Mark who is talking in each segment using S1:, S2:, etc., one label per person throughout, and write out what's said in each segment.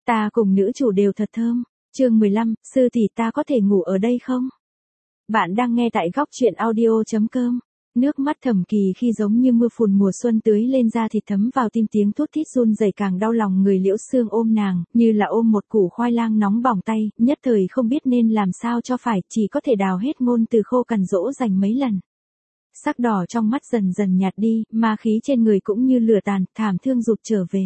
S1: Ta cùng nữ chủ đều thật thơm. Chương 15, sư tỷ ta có thể ngủ ở đây không? Bạn đang nghe tại góc truyện audio.com. Nước mắt Thẩm Kỳ khi giống như mưa phùn mùa xuân tưới lên da thịt thấm vào tim, tiếng thút thít run rẩy càng đau lòng người. Liễu Sương ôm nàng, như là ôm một củ khoai lang nóng bỏng tay, nhất thời không biết nên làm sao cho phải, chỉ có thể đào hết ngôn từ khô cằn dỗ dành mấy lần. Sắc đỏ trong mắt dần dần nhạt đi, ma khí trên người cũng như lửa tàn, thảm thương rụt trở về.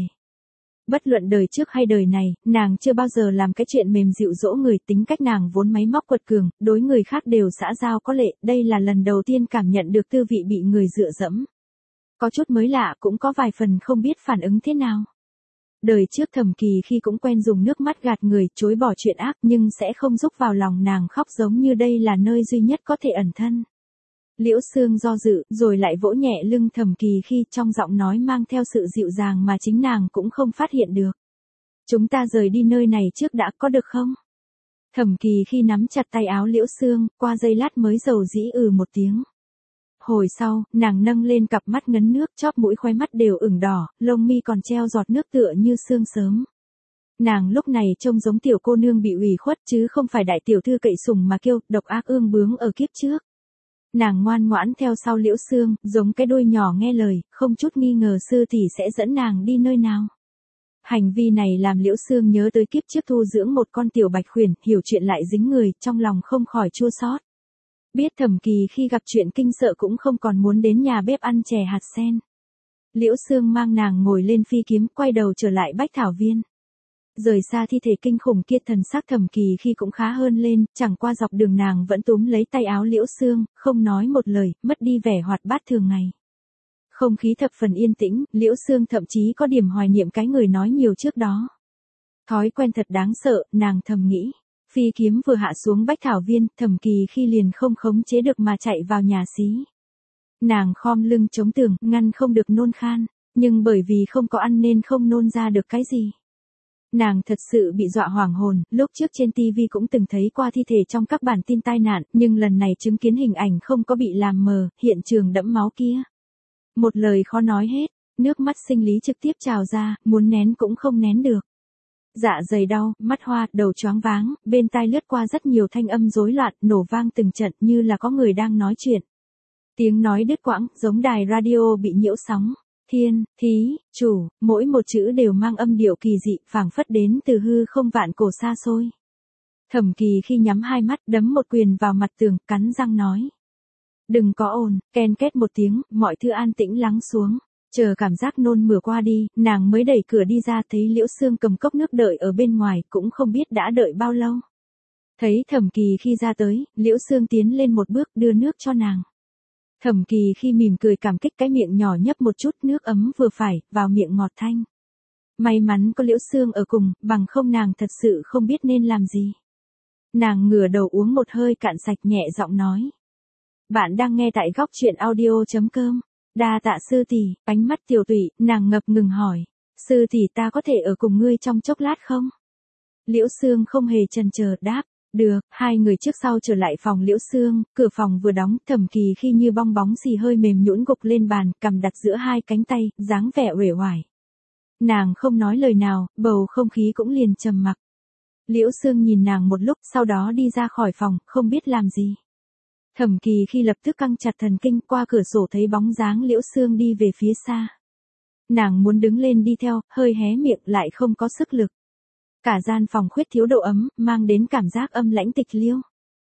S1: Bất luận đời trước hay đời này, nàng chưa bao giờ làm cái chuyện mềm dịu dỗ người, tính cách nàng vốn máy móc quật cường, đối người khác đều xã giao có lệ, đây là lần đầu tiên cảm nhận được tư vị bị người dựa dẫm. Có chút mới lạ, cũng có vài phần không biết phản ứng thế nào. Đời trước Thẩm Kỳ khi cũng quen dùng nước mắt gạt người, chối bỏ chuyện ác, nhưng sẽ không giúp vào lòng nàng khóc, giống như đây là nơi duy nhất có thể ẩn thân. Liễu Sương do dự, rồi lại vỗ nhẹ lưng Thẩm Kỳ khi, trong giọng nói mang theo sự dịu dàng mà chính nàng cũng không phát hiện được. Chúng ta rời đi nơi này trước đã, có được không? Thẩm Kỳ khi nắm chặt tay áo Liễu Sương, qua giây lát mới dầu dĩ một tiếng. Hồi sau, nàng nâng lên cặp mắt ngấn nước, chóp mũi khóe mắt đều ửng đỏ, lông mi còn treo giọt nước tựa như sương sớm. Nàng lúc này trông giống tiểu cô nương bị ủy khuất chứ không phải đại tiểu thư cậy sủng mà kiêu, độc ác ương bướng ở kiếp trước. Nàng ngoan ngoãn theo sau Liễu Sương, giống cái đuôi nhỏ nghe lời, không chút nghi ngờ sư tỷ sẽ dẫn nàng đi nơi nào. Hành vi này làm Liễu Sương nhớ tới kiếp trước thu dưỡng một con tiểu bạch khuyển, hiểu chuyện lại dính người, trong lòng không khỏi chua xót. Biết Thẩm Kỳ khi gặp chuyện kinh sợ cũng không còn muốn đến nhà bếp ăn chè hạt sen. Liễu Sương mang nàng ngồi lên phi kiếm, quay đầu trở lại Bách Thảo Viên. Rời xa thi thể kinh khủng kia, thần sắc Thẩm Kỳ khi cũng khá hơn lên, chẳng qua dọc đường nàng vẫn túm lấy tay áo Liễu Sương, không nói một lời, mất đi vẻ hoạt bát thường ngày. Không khí thập phần yên tĩnh, Liễu Sương thậm chí có điểm hoài niệm cái người nói nhiều trước đó. Thói quen thật đáng sợ, nàng thầm nghĩ. Phi kiếm vừa hạ xuống Bách Thảo Viên, Thẩm Kỳ khi liền không khống chế được mà chạy vào nhà xí. Nàng khom lưng chống tường, ngăn không được nôn khan, nhưng bởi vì không có ăn nên không nôn ra được cái gì. Nàng thật sự bị dọa hoảng hồn, lúc trước trên TV cũng từng thấy qua thi thể trong các bản tin tai nạn, nhưng lần này chứng kiến hình ảnh không có bị làm mờ, hiện trường đẫm máu kia. Một lời khó nói hết, nước mắt sinh lý trực tiếp trào ra, muốn nén cũng không nén được. Dạ dày đau, mắt hoa, đầu choáng váng, bên tai lướt qua rất nhiều thanh âm rối loạn, nổ vang từng trận như là có người đang nói chuyện. Tiếng nói đứt quãng, giống đài radio bị nhiễu sóng. Thiên, thí, chủ, mỗi một chữ đều mang âm điệu kỳ dị, phảng phất đến từ hư không vạn cổ xa xôi. Thẩm Kỳ khi nhắm hai mắt, đấm một quyền vào mặt tường, cắn răng nói. Đừng có ồn, ken két một tiếng, mọi thứ an tĩnh lắng xuống. Chờ cảm giác nôn mửa qua đi, nàng mới đẩy cửa đi ra, thấy Liễu Sương cầm cốc nước đợi ở bên ngoài, cũng không biết đã đợi bao lâu. Thấy Thẩm Kỳ khi ra tới, Liễu Sương tiến lên một bước đưa nước cho nàng. Thẩm Kỳ khi mỉm cười cảm kích, cái miệng nhỏ nhấp một chút nước ấm vừa phải, vào miệng ngọt thanh. May mắn có Liễu Sương ở cùng, bằng không nàng thật sự không biết nên làm gì. Nàng ngửa đầu uống một hơi cạn sạch, nhẹ giọng nói. Bạn đang nghe tại góc truyện audio.com. Đa tạ sư tỷ. Ánh mắt tiểu tụy, nàng ngập ngừng hỏi. Sư tỷ ta có thể ở cùng ngươi trong chốc lát không? Liễu Sương không hề chần chờ đáp. Được, hai người trước sau trở lại phòng Liễu Sương, cửa phòng vừa đóng, Thẩm Kỳ khi như bong bóng xì hơi mềm nhũn gục lên bàn, cằm đặt giữa hai cánh tay, dáng vẻ uể oải. Nàng không nói lời nào, bầu không khí cũng liền trầm mặc. Liễu Sương nhìn nàng một lúc, sau đó đi ra khỏi phòng, không biết làm gì. Thẩm Kỳ khi lập tức căng chặt thần kinh, qua cửa sổ thấy bóng dáng Liễu Sương đi về phía xa. Nàng muốn đứng lên đi theo, hơi hé miệng lại không có sức lực. Cả gian phòng khuyết thiếu độ ấm, mang đến cảm giác âm lãnh tịch liêu.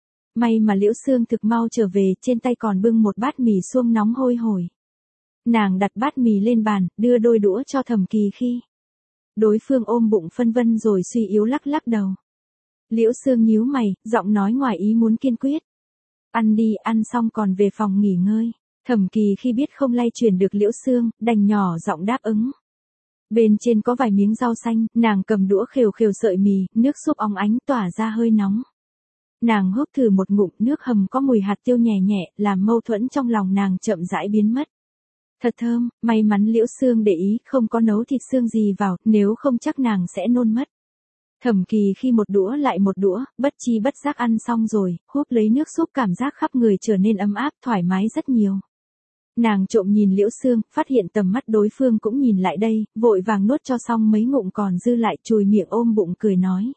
S1: May mà Liễu Sương thực mau trở về, trên tay còn bưng một bát mì suông nóng hôi hổi. Nàng đặt bát mì lên bàn, đưa đôi đũa cho Thẩm Kỳ khi. Đối phương ôm bụng phân vân rồi suy yếu lắc lắc đầu. Liễu Sương nhíu mày, giọng nói ngoài ý muốn kiên quyết. Ăn đi, ăn xong còn về phòng nghỉ ngơi. Thẩm Kỳ khi biết không lay chuyển được Liễu Sương, đành nhỏ giọng đáp ứng. Bên trên có vài miếng rau xanh, nàng cầm đũa khều khều sợi mì, nước súp óng ánh tỏa ra hơi nóng. Nàng húp thử một ngụm, nước hầm có mùi hạt tiêu nhẹ nhẹ, làm mâu thuẫn trong lòng nàng chậm rãi biến mất. Thật thơm, may mắn Liễu Sương để ý, không có nấu thịt xương gì vào, nếu không chắc nàng sẽ nôn mất. Thẩm Kỳ khi một đũa lại một đũa, bất chi bất giác ăn xong rồi, húp lấy nước súp, cảm giác khắp người trở nên ấm áp, thoải mái rất nhiều. Nàng trộm nhìn Liễu Xương, phát hiện tầm mắt đối phương cũng nhìn lại đây, vội vàng nuốt cho xong mấy ngụm còn dư lại, chùi miệng ôm bụng cười nói.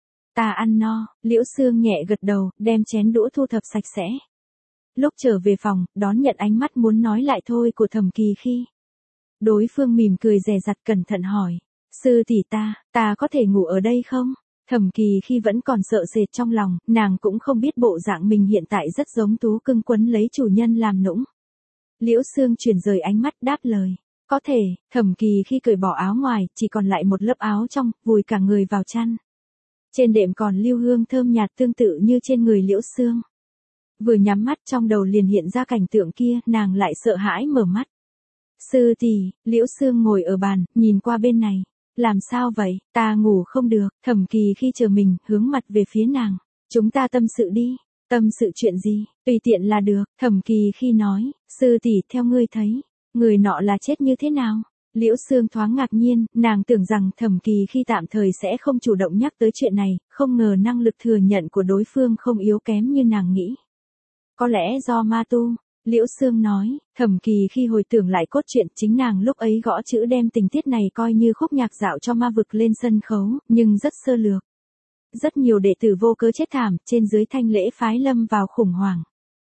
S1: Ta ăn no. Liễu Xương nhẹ gật đầu, đem chén đũa thu thập sạch sẽ. Lúc trở về phòng, đón nhận ánh mắt muốn nói lại thôi của Thẩm Kỳ Khi. Đối phương mỉm cười dè dặt cẩn thận hỏi. Sư tỷ ta có thể ngủ ở đây không? Thẩm Kỳ Khi vẫn còn sợ sệt trong lòng, nàng cũng không biết bộ dạng mình hiện tại rất giống thú cưng quấn lấy chủ nhân làm nũng. Liễu Xương chuyển rời ánh mắt đáp lời. Có thể. Thẩm Kỳ Khi cởi bỏ áo ngoài, chỉ còn lại một lớp áo trong, vùi cả người vào chăn. Trên đệm còn lưu hương thơm nhạt tương tự như trên người Liễu Xương. Vừa nhắm mắt trong đầu liền hiện ra cảnh tượng kia, nàng lại sợ hãi mở mắt. Sư tỷ. Liễu Xương ngồi ở bàn, nhìn qua bên này. Làm sao vậy, ta ngủ không được. Thẩm Kỳ Khi chờ mình, hướng mặt về phía nàng. Chúng ta tâm sự đi. Tâm sự chuyện gì, tùy tiện là được. Thẩm Kỳ Khi nói. Sư tỷ, theo ngươi thấy, người nọ là chết như thế nào? Liễu Xương thoáng ngạc nhiên, nàng tưởng rằng Thẩm Kỳ Khi tạm thời sẽ không chủ động nhắc tới chuyện này, không ngờ năng lực thừa nhận của đối phương không yếu kém như nàng nghĩ. Có lẽ do ma tu. Liễu Xương nói. Thẩm Kỳ Khi hồi tưởng lại cốt truyện, chính nàng lúc ấy gõ chữ đem tình tiết này coi như khúc nhạc dạo cho ma vực lên sân khấu, nhưng rất sơ lược. Rất nhiều đệ tử vô cớ chết thảm, trên dưới Thanh Lễ phái lâm vào khủng hoảng.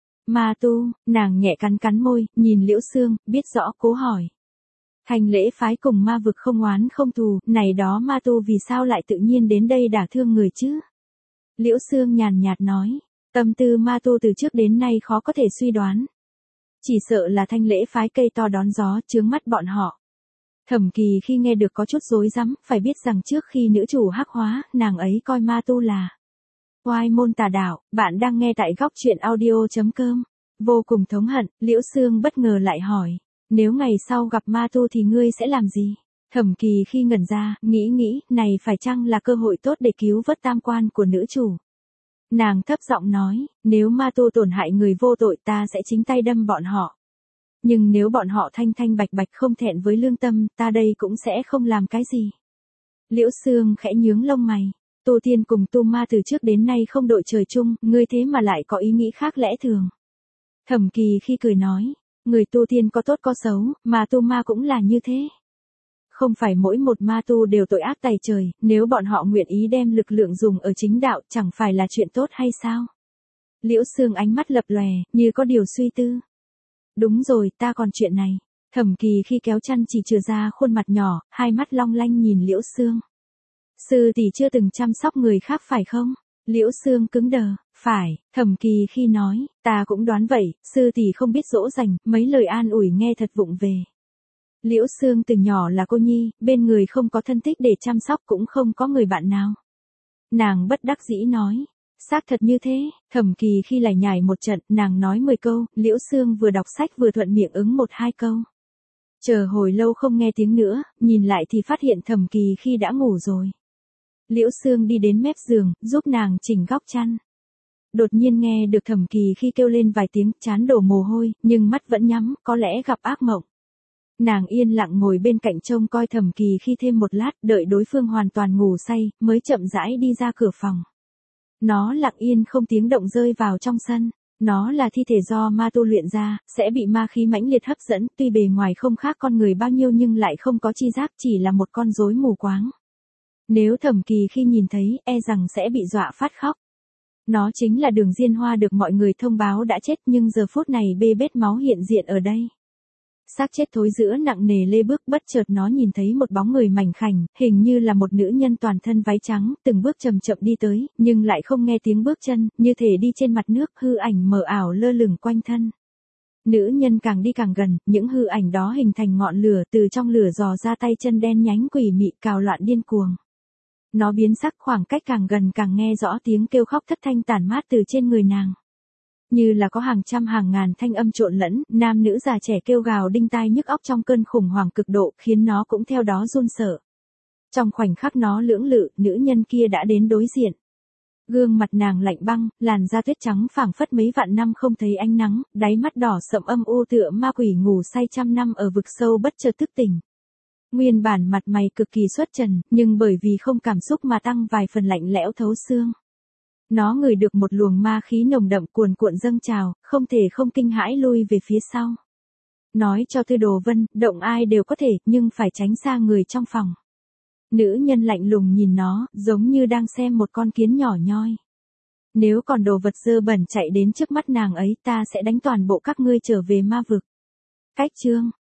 S1: Ma tu. Nàng nhẹ cắn môi, nhìn Liễu Xương, biết rõ cố hỏi. Thanh Lễ phái cùng ma vực không oán không thù, này đó ma tu vì sao lại tự nhiên đến đây đả thương người chứ? Liễu Xương nhàn nhạt nói. Tâm tư ma tu từ trước đến nay khó có thể suy đoán. Chỉ sợ là Thanh Lễ phái cây to đón gió, chướng mắt bọn họ. Thẩm Kỳ Khi nghe được có chút rối rắm, phải biết rằng trước khi nữ chủ hắc hóa, nàng ấy coi ma tu là oai môn tà đạo. Bạn đang nghe tại góc truyện audio.com. Vô cùng thống hận, Liễu Xương bất ngờ lại hỏi. Nếu ngày sau gặp ma tu thì ngươi sẽ làm gì? Thẩm Kỳ Khi ngẩn ra, nghĩ, này phải chăng là cơ hội tốt để cứu vớt tam quan của nữ chủ? Nàng thấp giọng nói, nếu ma tu tổn hại người vô tội ta sẽ chính tay đâm bọn họ. Nhưng nếu bọn họ thanh bạch bạch không thẹn với lương tâm, ta đây cũng sẽ không làm cái gì. Liễu Xương khẽ nhướng lông mày. Tu tiên cùng tu ma từ trước đến nay không đội trời chung, ngươi thế mà lại có ý nghĩ khác lẽ thường. Thẩm Kỳ Khi cười nói, người tu tiên có tốt có xấu, mà tu ma cũng là như thế. Không phải mỗi một ma tu đều tội ác tày trời, nếu bọn họ nguyện ý đem lực lượng dùng ở chính đạo chẳng phải là chuyện tốt hay sao? Liễu Xương ánh mắt lập lòe, như có điều suy tư. Đúng rồi, ta còn chuyện này. Thẩm Kỳ Khi kéo chăn chỉ chừa ra khuôn mặt nhỏ, hai mắt long lanh nhìn Liễu Xương. Sư tỷ chưa từng chăm sóc người khác phải không? Liễu Xương cứng đờ. Phải. Thẩm Kỳ Khi nói, ta cũng đoán vậy, sư tỷ không biết dỗ dành, mấy lời an ủi nghe thật vụng về. Liễu Xương từ nhỏ là cô nhi, bên người không có thân thích để chăm sóc cũng không có người bạn nào. Nàng bất đắc dĩ nói. Xác thật như thế. Thẩm Kỳ Khi lải nhải một trận, nàng nói 10 câu, Liễu Xương vừa đọc sách vừa thuận miệng ứng 1-2 câu. Chờ hồi lâu không nghe tiếng nữa, nhìn lại thì phát hiện Thẩm Kỳ Khi đã ngủ rồi. Liễu Xương đi đến mép giường, giúp nàng chỉnh góc chăn. Đột nhiên nghe được Thẩm Kỳ Khi kêu lên vài tiếng, trán đổ mồ hôi, nhưng mắt vẫn nhắm, có lẽ gặp ác mộng. Nàng yên lặng ngồi bên cạnh trông coi Thẩm Kỳ Khi thêm một lát, đợi đối phương hoàn toàn ngủ say, mới chậm rãi đi ra cửa phòng. Nó lặng yên không tiếng động rơi vào trong sân. Nó là thi thể do ma tu luyện ra, sẽ bị ma khí mãnh liệt hấp dẫn, tuy bề ngoài không khác con người bao nhiêu nhưng lại không có chi giác, chỉ là một con rối mù quáng. Nếu Thẩm Kỳ Khi nhìn thấy, e rằng sẽ bị dọa phát khóc. Nó chính là Đường Diên Hoa được mọi người thông báo đã chết, nhưng giờ phút này bê bết máu hiện diện ở đây. Xác chết thối rữa nặng nề lê bước, bất chợt nó nhìn thấy một bóng người mảnh khảnh, hình như là một nữ nhân toàn thân váy trắng, từng bước chậm chậm đi tới, nhưng lại không nghe tiếng bước chân, như thể đi trên mặt nước, hư ảnh mờ ảo lơ lửng quanh thân. Nữ nhân càng đi càng gần, những hư ảnh đó hình thành ngọn lửa, từ trong lửa dò ra tay chân đen nhánh quỷ mị cào loạn điên cuồng. Nó biến sắc, khoảng cách càng gần càng nghe rõ tiếng kêu khóc thất thanh tản mát từ trên người nàng. Như là có hàng trăm hàng ngàn thanh âm trộn lẫn, nam nữ già trẻ kêu gào đinh tai nhức óc trong cơn khủng hoảng cực độ, khiến nó cũng theo đó run sợ. Trong khoảnh khắc nó lưỡng lự, nữ nhân kia đã đến đối diện. Gương mặt nàng lạnh băng, làn da tuyết trắng phảng phất mấy vạn năm không thấy ánh nắng, đáy mắt đỏ sậm âm u tựa ma quỷ ngủ say trăm năm ở vực sâu bất chợt thức tỉnh. Nguyên bản mặt mày cực kỳ xuất trần, nhưng bởi vì không cảm xúc mà tăng vài phần lạnh lẽo thấu xương. Nó ngửi được một luồng ma khí nồng đậm cuồn cuộn dâng trào, không thể không kinh hãi lui về phía sau. Nói cho Tư Đồ Vân, động ai đều có thể, nhưng phải tránh xa người trong phòng. Nữ nhân lạnh lùng nhìn nó, giống như đang xem một con kiến nhỏ nhoi. Nếu còn đồ vật dơ bẩn chạy đến trước mắt nàng ấy, ta sẽ đánh toàn bộ các ngươi trở về ma vực. Cách chương